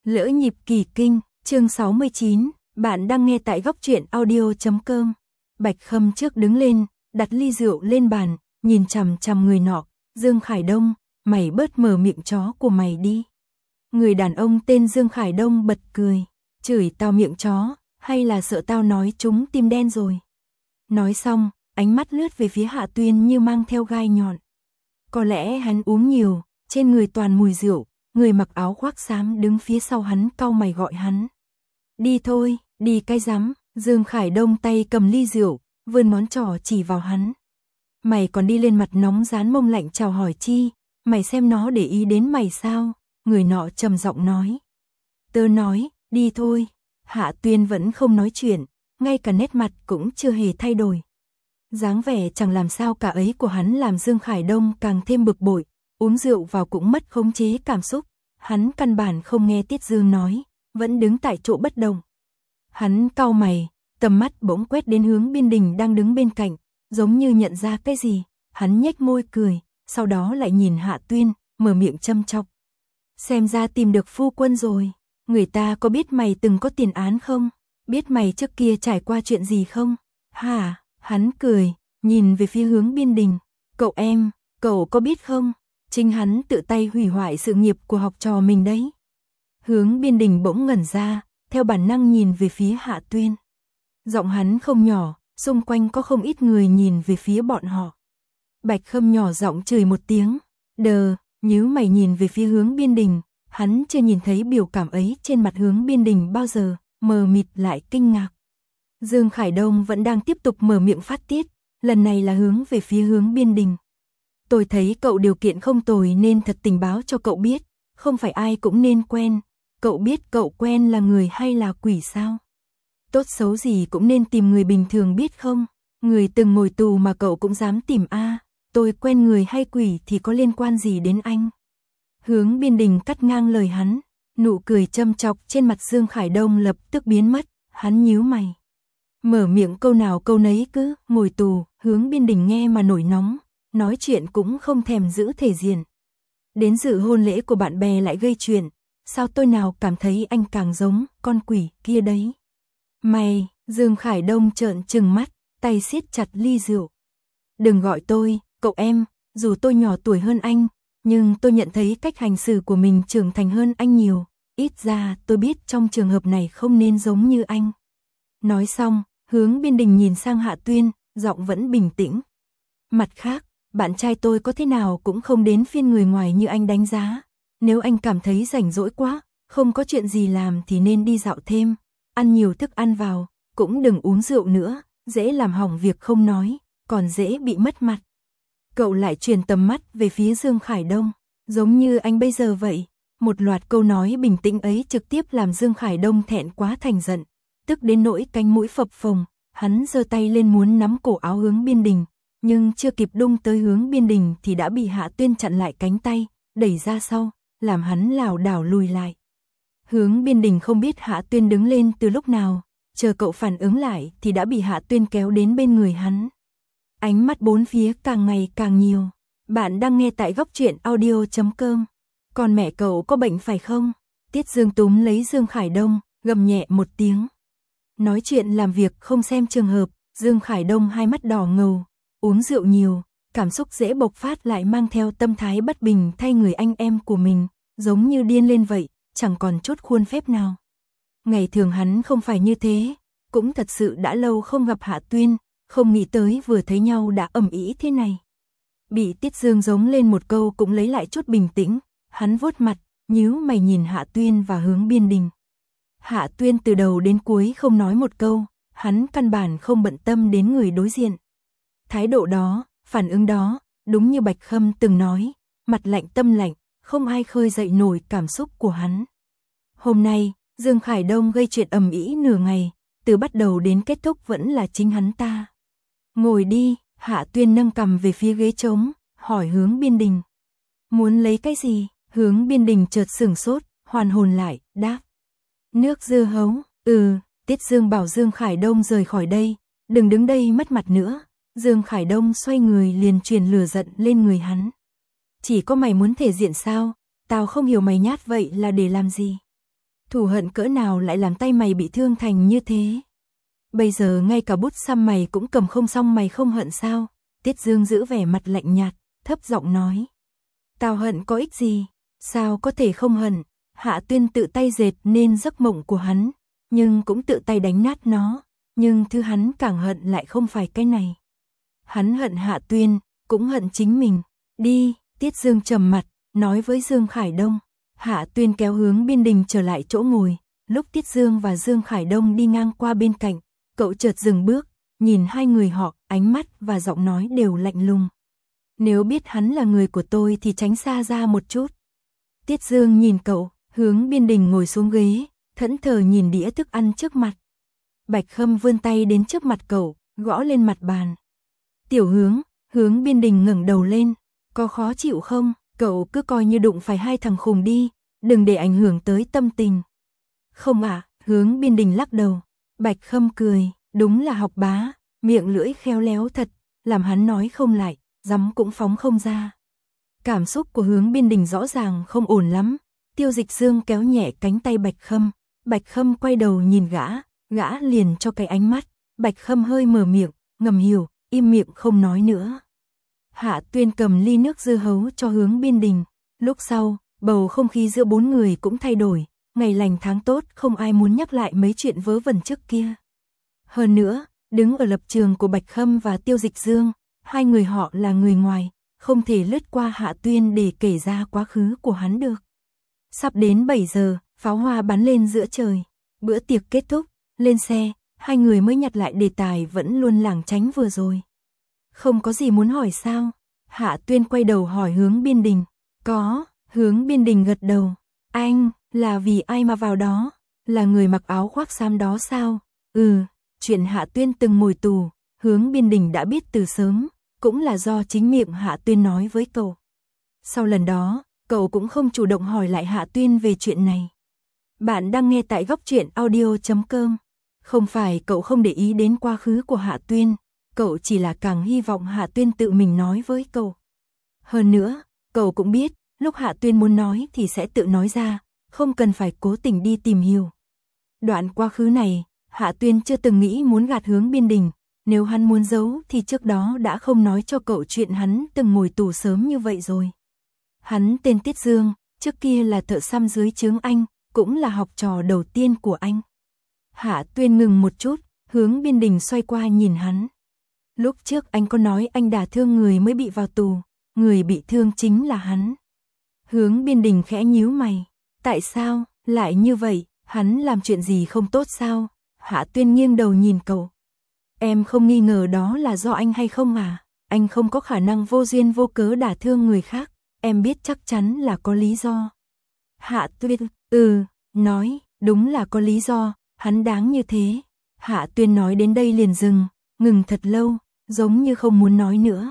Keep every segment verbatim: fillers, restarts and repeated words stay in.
Lỡ nhịp kỳ kinh, chương sáu mươi chín, bạn đang nghe tại góc truyện audio chấm com. Bạch Khâm trước đứng lên, đặt ly rượu lên bàn, nhìn chằm chằm người nọ, Dương Khải Đông, mày bớt mở miệng chó của mày đi. Người đàn ông tên Dương Khải Đông bật cười, chửi tao miệng chó, hay là sợ tao nói chúng tim đen rồi. Nói xong, ánh mắt lướt về phía Hạ Tuyên như mang theo gai nhọn. Có lẽ hắn uống nhiều, trên người toàn mùi rượu, người mặc áo khoác xám đứng phía sau hắn cau mày gọi hắn. Đi thôi, đi cái rắm, Dương Khải Đông tay cầm ly rượu, vươn ngón trỏ chỉ vào hắn. Mày còn đi lên mặt nóng dán mông lạnh chào hỏi chi, mày xem nó để ý đến mày sao, người nọ trầm giọng nói. Tớ nói, đi thôi, Hạ Tuyên vẫn không nói chuyện, ngay cả nét mặt cũng chưa hề thay đổi. Dáng vẻ chẳng làm sao cả ấy của hắn làm Dương Khải Đông càng thêm bực bội, uống rượu vào cũng mất khống chế cảm xúc, hắn căn bản không nghe Tiết Dương nói, vẫn đứng tại chỗ bất động. Hắn cau mày, tầm mắt bỗng quét đến hướng Biên Đình đang đứng bên cạnh, giống như nhận ra cái gì, hắn nhếch môi cười, sau đó lại nhìn Hạ Tuyên, mở miệng châm chọc. Xem ra tìm được phu quân rồi, người ta có biết mày từng có tiền án không? Biết mày trước kia trải qua chuyện gì không? Hả? Hắn cười, nhìn về phía hướng Biên Đình, cậu em, cậu có biết không? Chính hắn tự tay hủy hoại sự nghiệp của học trò mình đấy. Hướng Biên Đình bỗng ngẩn ra, theo bản năng nhìn về phía Hạ Tuyên. Giọng hắn không nhỏ, xung quanh có không ít người nhìn về phía bọn họ. Bạch Khâm nhỏ giọng chửi một tiếng, đờ, nhíu mày nhìn về phía hướng Biên Đình, hắn chưa nhìn thấy biểu cảm ấy trên mặt hướng Biên Đình bao giờ, mờ mịt lại kinh ngạc. Dương Khải Đông vẫn đang tiếp tục mở miệng phát tiết, lần này là hướng về phía hướng Biên Đình. Tôi thấy cậu điều kiện không tồi nên thật tình báo cho cậu biết, không phải ai cũng nên quen, cậu biết cậu quen là người hay là quỷ sao? Tốt xấu gì cũng nên tìm người bình thường biết không? Người từng ngồi tù mà cậu cũng dám tìm a, tôi quen người hay quỷ thì có liên quan gì đến anh? Hướng Biên Đình cắt ngang lời hắn, nụ cười châm chọc trên mặt Dương Khải Đông lập tức biến mất, hắn nhíu mày. Mở miệng câu nào câu nấy cứ, ngồi tù, hướng Biên Đình nghe mà nổi nóng, nói chuyện cũng không thèm giữ thể diện. Đến dự hôn lễ của bạn bè lại gây chuyện, sao tôi nào cảm thấy anh càng giống con quỷ kia đấy. Mày, Dương Khải Đông trợn trừng mắt, tay siết chặt ly rượu. Đừng gọi tôi, cậu em, dù tôi nhỏ tuổi hơn anh, nhưng tôi nhận thấy cách hành xử của mình trưởng thành hơn anh nhiều, ít ra tôi biết trong trường hợp này không nên giống như anh. Nói xong, hướng Biên Đình nhìn sang Hạ Tuyên, giọng vẫn bình tĩnh. Mặt khác, bạn trai tôi có thế nào cũng không đến phiên người ngoài như anh đánh giá. Nếu anh cảm thấy rảnh rỗi quá, không có chuyện gì làm thì nên đi dạo thêm, ăn nhiều thức ăn vào, cũng đừng uống rượu nữa, dễ làm hỏng việc không nói, còn dễ bị mất mặt. Cậu lại truyền tầm mắt về phía Dương Khải Đông, giống như anh bây giờ vậy. Một loạt câu nói bình tĩnh ấy trực tiếp làm Dương Khải Đông thẹn quá thành giận, tức đến nỗi cánh mũi phập phồng, hắn giơ tay lên muốn nắm cổ áo hướng Biên Đình, nhưng chưa kịp đung tới hướng Biên Đình thì đã bị Hạ Tuyên chặn lại cánh tay, đẩy ra sau, làm hắn lảo đảo lùi lại. Hướng Biên Đình không biết Hạ Tuyên đứng lên từ lúc nào, chờ cậu phản ứng lại thì đã bị Hạ Tuyên kéo đến bên người hắn. Ánh mắt bốn phía càng ngày càng nhiều. Bạn đang nghe tại góc truyện audio chấm com. Còn mẹ cậu có bệnh phải không? Tiết Dương túm lấy Dương Khải Đông, gầm nhẹ một tiếng. Nói chuyện làm việc không xem trường hợp, Dương Khải Đông hai mắt đỏ ngầu, uống rượu nhiều, cảm xúc dễ bộc phát lại mang theo tâm thái bất bình thay người anh em của mình, giống như điên lên vậy, chẳng còn chút khuôn phép nào. Ngày thường hắn không phải như thế, cũng thật sự đã lâu không gặp Hạ Tuyên, không nghĩ tới vừa thấy nhau đã ầm ĩ thế này. Bị Tiết Dương giống lên một câu cũng lấy lại chút bình tĩnh, hắn vuốt mặt, nhíu mày nhìn Hạ Tuyên và hướng Biên Đình. Hạ Tuyên từ đầu đến cuối không nói một câu, hắn căn bản không bận tâm đến người đối diện. Thái độ đó, phản ứng đó, đúng như Bạch Khâm từng nói, mặt lạnh tâm lạnh, không ai khơi dậy nổi cảm xúc của hắn. Hôm nay, Dương Khải Đông gây chuyện ầm ĩ nửa ngày, từ bắt đầu đến kết thúc vẫn là chính hắn ta. Ngồi đi, Hạ Tuyên nâng cằm về phía ghế trống, hỏi hướng Biên Đình. Muốn lấy cái gì? Hướng Biên Đình chợt sửng sốt, hoàn hồn lại, đáp. Nước dưa hấu, ừ, Tiết Dương bảo Dương Khải Đông rời khỏi đây, đừng đứng đây mất mặt nữa. Dương Khải Đông xoay người liền truyền lửa giận lên người hắn. Chỉ có mày muốn thể diện sao? Tao không hiểu mày nhát vậy là để làm gì? thù hận cỡ nào lại làm tay mày bị thương thành như thế? Bây giờ ngay cả bút xăm mày cũng cầm không xong, mày không hận sao? Tiết Dương giữ vẻ mặt lạnh nhạt, thấp giọng nói. Tao hận có ích gì? Sao có thể không hận? Hạ Tuyên tự tay dệt nên giấc mộng của hắn, nhưng cũng tự tay đánh nát nó. Nhưng thứ hắn càng hận lại không phải cái này. Hắn hận Hạ Tuyên, cũng hận chính mình. Đi, Tiết Dương trầm mặt, nói với Dương Khải Đông. Hạ Tuyên kéo Hướng Biên Đình trở lại chỗ ngồi. Lúc Tiết Dương và Dương Khải Đông đi ngang qua bên cạnh, cậu chợt dừng bước, nhìn hai người họ, ánh mắt và giọng nói đều lạnh lùng. Nếu biết hắn là người của tôi thì tránh xa ra một chút. Tiết Dương nhìn cậu, Hướng Biên Đình ngồi xuống ghế, thẫn thờ nhìn đĩa thức ăn trước mặt. Bạch Khâm vươn tay đến trước mặt cậu, gõ lên mặt bàn. Tiểu Hướng, Hướng Biên Đình ngẩng đầu lên, có khó chịu không? Cậu cứ coi như đụng phải hai thằng khùng đi, đừng để ảnh hưởng tới tâm tình. Không ạ, à, Hướng Biên Đình lắc đầu. Bạch Khâm cười, đúng là học bá, miệng lưỡi khéo léo thật, làm hắn nói không lại, dám cũng phóng không ra. Cảm xúc của Hướng Biên Đình rõ ràng không ổn lắm. Tiêu Dịch Dương kéo nhẹ cánh tay Bạch Khâm, Bạch Khâm quay đầu nhìn gã, gã liền cho cái ánh mắt. Bạch Khâm hơi mở miệng, ngầm hiểu, im miệng không nói nữa. Hạ Tuyên cầm ly nước dưa hấu cho Hướng Biên Đình. Lúc sau, bầu không khí giữa bốn người cũng thay đổi. Ngày lành tháng tốt, không ai muốn nhắc lại mấy chuyện vớ vẩn trước kia. Hơn nữa, đứng ở lập trường của Bạch Khâm và Tiêu Dịch Dương, hai người họ là người ngoài, không thể lướt qua Hạ Tuyên để kể ra quá khứ của hắn được. Sắp đến bảy giờ, pháo hoa bắn lên giữa trời. Bữa tiệc kết thúc, lên xe, hai người mới nhặt lại đề tài vẫn luôn lảng tránh vừa rồi. Không có gì muốn hỏi sao? Hạ Tuyên quay đầu hỏi Hướng Biên Đình. Có, Hướng Biên Đình gật đầu. Anh, là vì ai mà vào đó? Là người mặc áo khoác xám đó sao? Ừ, chuyện Hạ Tuyên từng ngồi tù, Hướng Biên Đình đã biết từ sớm, cũng là do chính miệng Hạ Tuyên nói với cậu. Sau lần đó, cậu cũng không chủ động hỏi lại Hạ Tuyên về chuyện này. Bạn đang nghe tại góc truyện audio chấm com. Không phải cậu không để ý đến quá khứ của Hạ Tuyên, cậu chỉ là càng hy vọng Hạ Tuyên tự mình nói với cậu. Hơn nữa, cậu cũng biết, lúc Hạ Tuyên muốn nói thì sẽ tự nói ra, không cần phải cố tình đi tìm hiểu. Đoạn quá khứ này, Hạ Tuyên chưa từng nghĩ muốn gạt Hướng Biên Đình, nếu hắn muốn giấu thì trước đó đã không nói cho cậu chuyện hắn từng ngồi tù sớm như vậy rồi. Hắn tên Tiết Dương, trước kia là thợ xăm dưới trướng anh, cũng là học trò đầu tiên của anh. Hạ Tuyên ngừng một chút, Hướng Biên Đình xoay qua nhìn hắn. Lúc trước anh có nói anh đả thương người mới bị vào tù, người bị thương chính là hắn. Hướng Biên Đình khẽ nhíu mày. Tại sao, lại như vậy, hắn làm chuyện gì không tốt sao? Hạ Tuyên nghiêng đầu nhìn cậu. Em không nghi ngờ đó là do anh hay không à? Anh không có khả năng vô duyên vô cớ đả thương người khác, em biết chắc chắn là có lý do. Hạ Tuyên, ừ, nói, đúng là có lý do, hắn đáng như thế. Hạ Tuyên nói đến đây liền dừng, ngừng thật lâu, giống như không muốn nói nữa.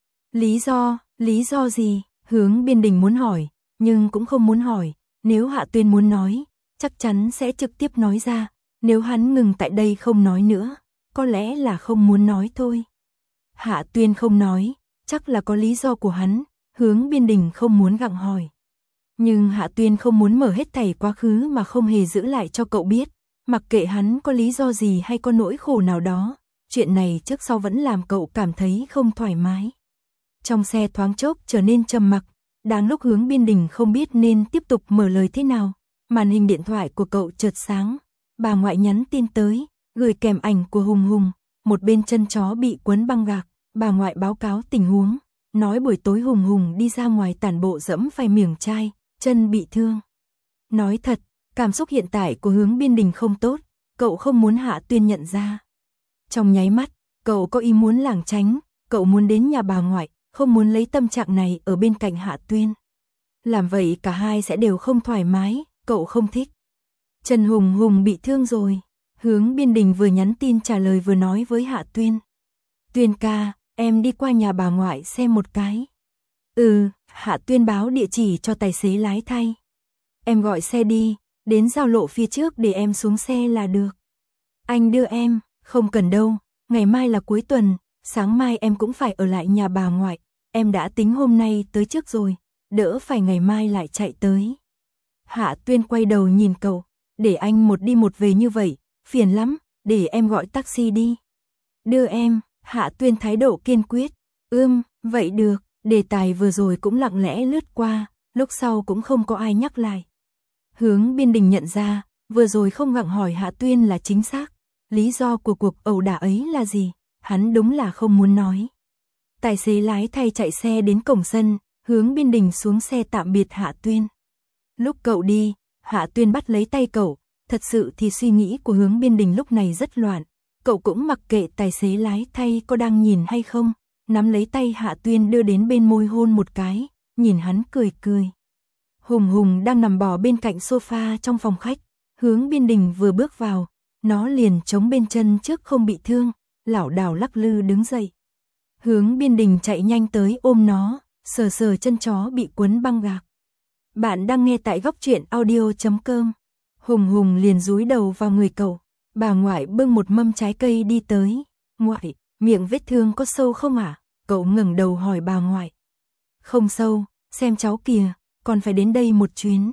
Lý do, lý do gì? Hướng Biên Đình muốn hỏi, nhưng cũng không muốn hỏi. Nếu Hạ Tuyên muốn nói, chắc chắn sẽ trực tiếp nói ra. Nếu hắn ngừng tại đây không nói nữa, có lẽ là không muốn nói thôi. Hạ Tuyên không nói, chắc là có lý do của hắn. Hướng Biên Đình không muốn gặng hỏi. Nhưng Hạ Tuyên không muốn mở hết thảy quá khứ mà không hề giữ lại cho cậu biết. Mặc kệ hắn có lý do gì hay có nỗi khổ nào đó, chuyện này trước sau vẫn làm cậu cảm thấy không thoải mái. Trong xe thoáng chốc trở nên trầm mặc, đang lúc Hướng Biên Đình không biết nên tiếp tục mở lời thế nào. Màn hình điện thoại của cậu chợt sáng, bà ngoại nhắn tin tới, gửi kèm ảnh của Hùng Hùng, một bên chân chó bị quấn băng gạc. Bà ngoại báo cáo tình huống, nói buổi tối Hùng Hùng đi ra ngoài tản bộ dẫm phải miệng chai, chân bị thương. Nói thật, cảm xúc hiện tại của Hướng Biên Đình không tốt, cậu không muốn Hạ Tuyên nhận ra. Trong nháy mắt, cậu có ý muốn lảng tránh, cậu muốn đến nhà bà ngoại, không muốn lấy tâm trạng này ở bên cạnh Hạ Tuyên. Làm vậy cả hai sẽ đều không thoải mái, cậu không thích. Trần Hùng Hùng bị thương rồi. Hướng Biên Đình vừa nhắn tin trả lời vừa nói với Hạ Tuyên. Tuyên ca, em đi qua nhà bà ngoại xem một cái. Ừ, Hạ Tuyên báo địa chỉ cho tài xế lái thay. Em gọi xe đi, đến giao lộ phía trước để em xuống xe là được. Anh đưa em, không cần đâu, ngày mai là cuối tuần, sáng mai em cũng phải ở lại nhà bà ngoại. Em đã tính hôm nay tới trước rồi, đỡ phải ngày mai lại chạy tới. Hạ Tuyên quay đầu nhìn cậu, để anh một đi một về như vậy, phiền lắm, để em gọi taxi đi. Đưa em, Hạ Tuyên thái độ kiên quyết. Ưm, vậy được, đề tài vừa rồi cũng lặng lẽ lướt qua, lúc sau cũng không có ai nhắc lại. Hướng Biên Đình nhận ra, vừa rồi không gặng hỏi Hạ Tuyên là chính xác. Lý do của cuộc ẩu đả ấy là gì? Hắn đúng là không muốn nói. Tài xế lái thay chạy xe đến cổng sân, Hướng Biên Đình xuống xe tạm biệt Hạ Tuyên. Lúc cậu đi, Hạ Tuyên bắt lấy tay cậu, thật sự thì suy nghĩ của Hướng Biên Đình lúc này rất loạn. Cậu cũng mặc kệ tài xế lái thay có đang nhìn hay không, nắm lấy tay Hạ Tuyên đưa đến bên môi hôn một cái, nhìn hắn cười cười. Hùng Hùng đang nằm bò bên cạnh sofa trong phòng khách, Hướng Biên Đình vừa bước vào, nó liền chống bên chân trước không bị thương, lảo đảo lắc lư đứng dậy. Hướng Biên Đình chạy nhanh tới ôm nó, sờ sờ chân chó bị quấn băng gạc. Bạn đang nghe tại góc truyện audio chấm com. Hùng Hùng liền dúi đầu vào người cậu. Bà ngoại bưng một mâm trái cây đi tới. Ngoại, miệng vết thương có sâu không ạ? À? Cậu ngẩng đầu hỏi bà ngoại. Không sâu, xem cháu kìa, còn phải đến đây một chuyến.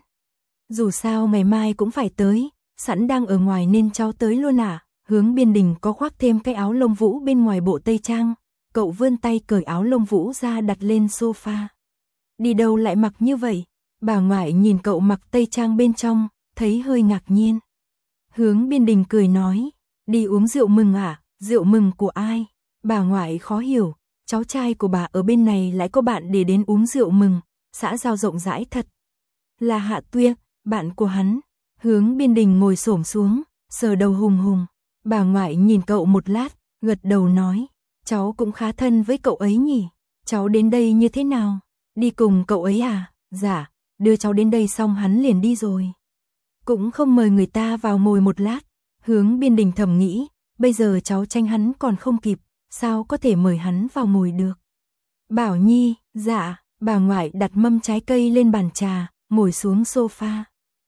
Dù sao ngày mai cũng phải tới, sẵn đang ở ngoài nên cháu tới luôn à? Hướng Biên Đình có khoác thêm cái áo lông vũ bên ngoài bộ tây trang. Cậu vươn tay cởi áo lông vũ ra đặt lên sofa. Đi đâu lại mặc như vậy? Bà ngoại nhìn cậu mặc tây trang bên trong, thấy hơi ngạc nhiên. Hướng Biên Đình cười nói, đi uống rượu mừng à? Rượu mừng của ai? Bà ngoại khó hiểu, cháu trai của bà ở bên này lại có bạn để đến uống rượu mừng, xã giao rộng rãi thật. Là Hạ Tuyên, bạn của hắn. Hướng Biên Đình ngồi xổm xuống, sờ đầu Hùng Hùng. Bà ngoại nhìn cậu một lát, gật đầu nói, cháu cũng khá thân với cậu ấy nhỉ. Cháu đến đây như thế nào? Đi cùng cậu ấy à? Dạ, đưa cháu đến đây xong hắn liền đi rồi. Cũng không mời người ta vào ngồi một lát. Hướng Biên Đình thầm nghĩ, bây giờ cháu tranh hắn còn không kịp, sao có thể mời hắn vào ngồi được. Bảo Nhi, dạ, bà ngoại đặt mâm trái cây lên bàn trà, ngồi xuống sofa.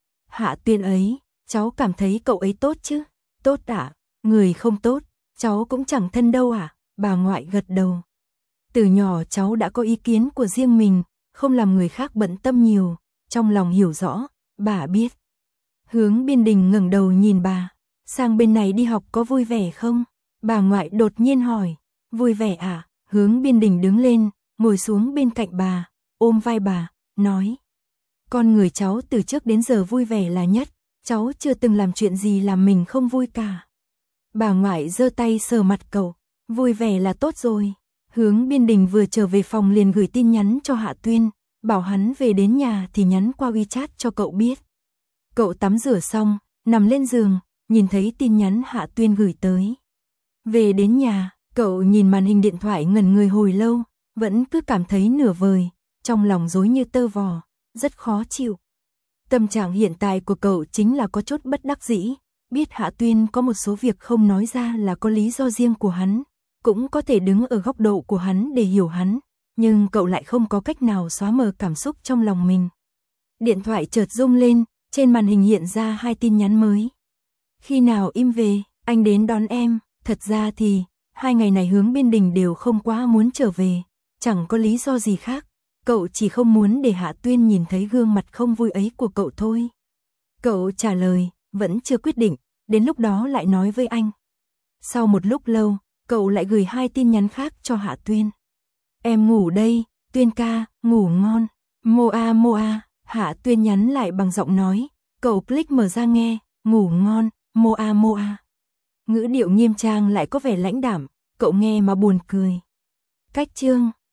Hạ Tuyên ấy, cháu cảm thấy cậu ấy tốt chứ? Tốt ạ, à? Người không tốt, cháu cũng chẳng thân đâu à? Bà ngoại gật đầu. Từ nhỏ cháu đã có ý kiến của riêng mình, không làm người khác bận tâm nhiều, trong lòng hiểu rõ, bà biết. Hướng Biên Đình ngẩng đầu nhìn bà, sang bên này đi học có vui vẻ không? Bà ngoại đột nhiên hỏi, vui vẻ à? Hướng Biên Đình đứng lên, ngồi xuống bên cạnh bà, ôm vai bà, nói. Con người cháu từ trước đến giờ vui vẻ là nhất, cháu chưa từng làm chuyện gì làm mình không vui cả. Bà ngoại giơ tay sờ mặt cậu, vui vẻ là tốt rồi. Hướng Biên Đình vừa trở về phòng liền gửi tin nhắn cho Hạ Tuyên, bảo hắn về đến nhà thì nhắn qua WeChat cho cậu biết. Cậu tắm rửa xong, nằm lên giường, nhìn thấy tin nhắn Hạ Tuyên gửi tới. Về đến nhà, cậu nhìn màn hình điện thoại ngẩn người hồi lâu, vẫn cứ cảm thấy nửa vời, trong lòng rối như tơ vò, rất khó chịu. Tâm trạng hiện tại của cậu chính là có chút bất đắc dĩ, biết Hạ Tuyên có một số việc không nói ra là có lý do riêng của hắn, cũng có thể đứng ở góc độ của hắn để hiểu hắn, nhưng cậu lại không có cách nào xóa mờ cảm xúc trong lòng mình. Điện thoại chợt rung lên, trên màn hình hiện ra hai tin nhắn mới. Khi nào im về, anh đến đón em. Thật ra thì, hai ngày này Hướng Biên Đình đều không quá muốn trở về, chẳng có lý do gì khác, cậu chỉ không muốn để Hạ Tuyên nhìn thấy gương mặt không vui ấy của cậu thôi. Cậu trả lời, vẫn chưa quyết định, đến lúc đó lại nói với anh. Sau một lúc lâu, cậu lại gửi hai tin nhắn khác cho Hạ Tuyên. Em ngủ đây, Tuyên ca, ngủ ngon. Moa Moa, Hạ Tuyên nhắn lại bằng giọng nói, cậu click mở ra nghe, ngủ ngon, Moa Moa. Ngữ điệu nghiêm trang lại có vẻ lãnh đạm, cậu nghe mà buồn cười. Cách chương